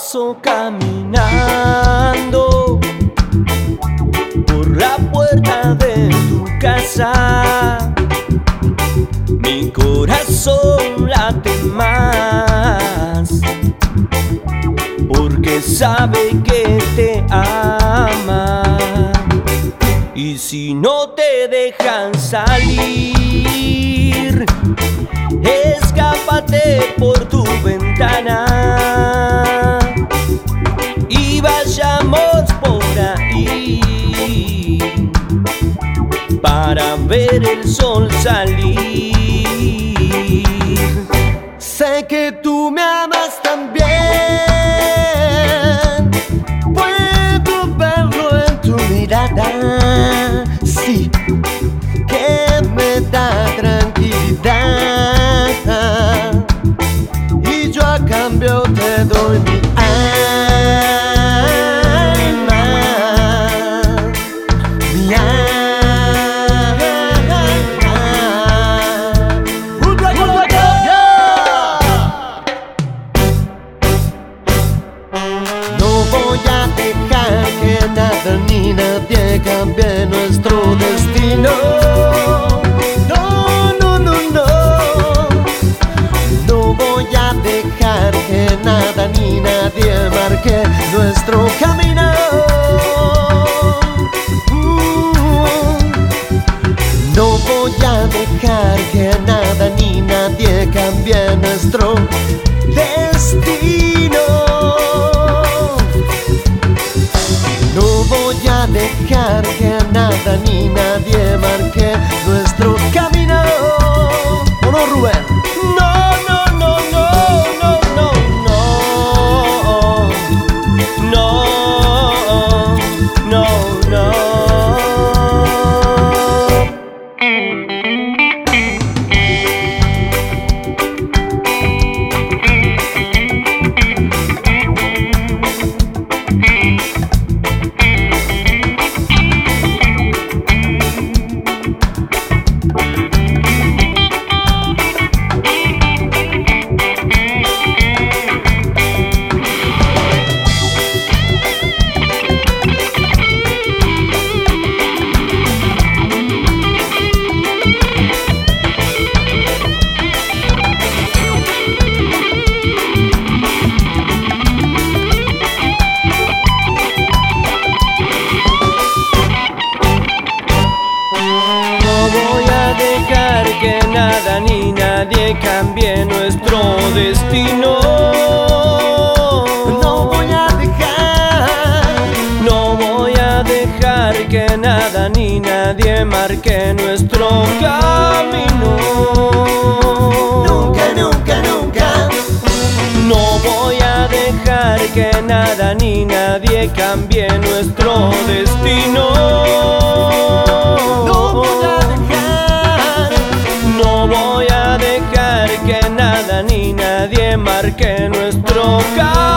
paso caminando por la puerta de tu casa. Mi corazón late más porque sabe que te ama. Y si no te dejan salir, escápate por tu ventana y vayamos por ahí para ver el sol salir. Sé que tú me amas también, puedo verlo en tu mirada. Sí, que me da tranquilidad, y yo a cambio te doy mi alma, mi No voy a dejar que nada ni nadie cambie nuestro destino. No, no, no, no. No voy a dejar que nada ni nadie marque nuestro camino. No voy a dejar que nada ni nadie cambie nuestro destino. No voy a dejar que nada ni nadie marque nuestro camino. ¿O no, Rubén? No, no, no, no, no, no, no, no, no, no. Que nada ni nadie cambie nuestro destino. No voy a dejar que nada ni nadie marque nuestro camino. Nunca, nunca, nunca. No voy a dejar que nada ni nadie cambie nuestro destino. No voy a dejar que nada ni nadie marque nuestro camino.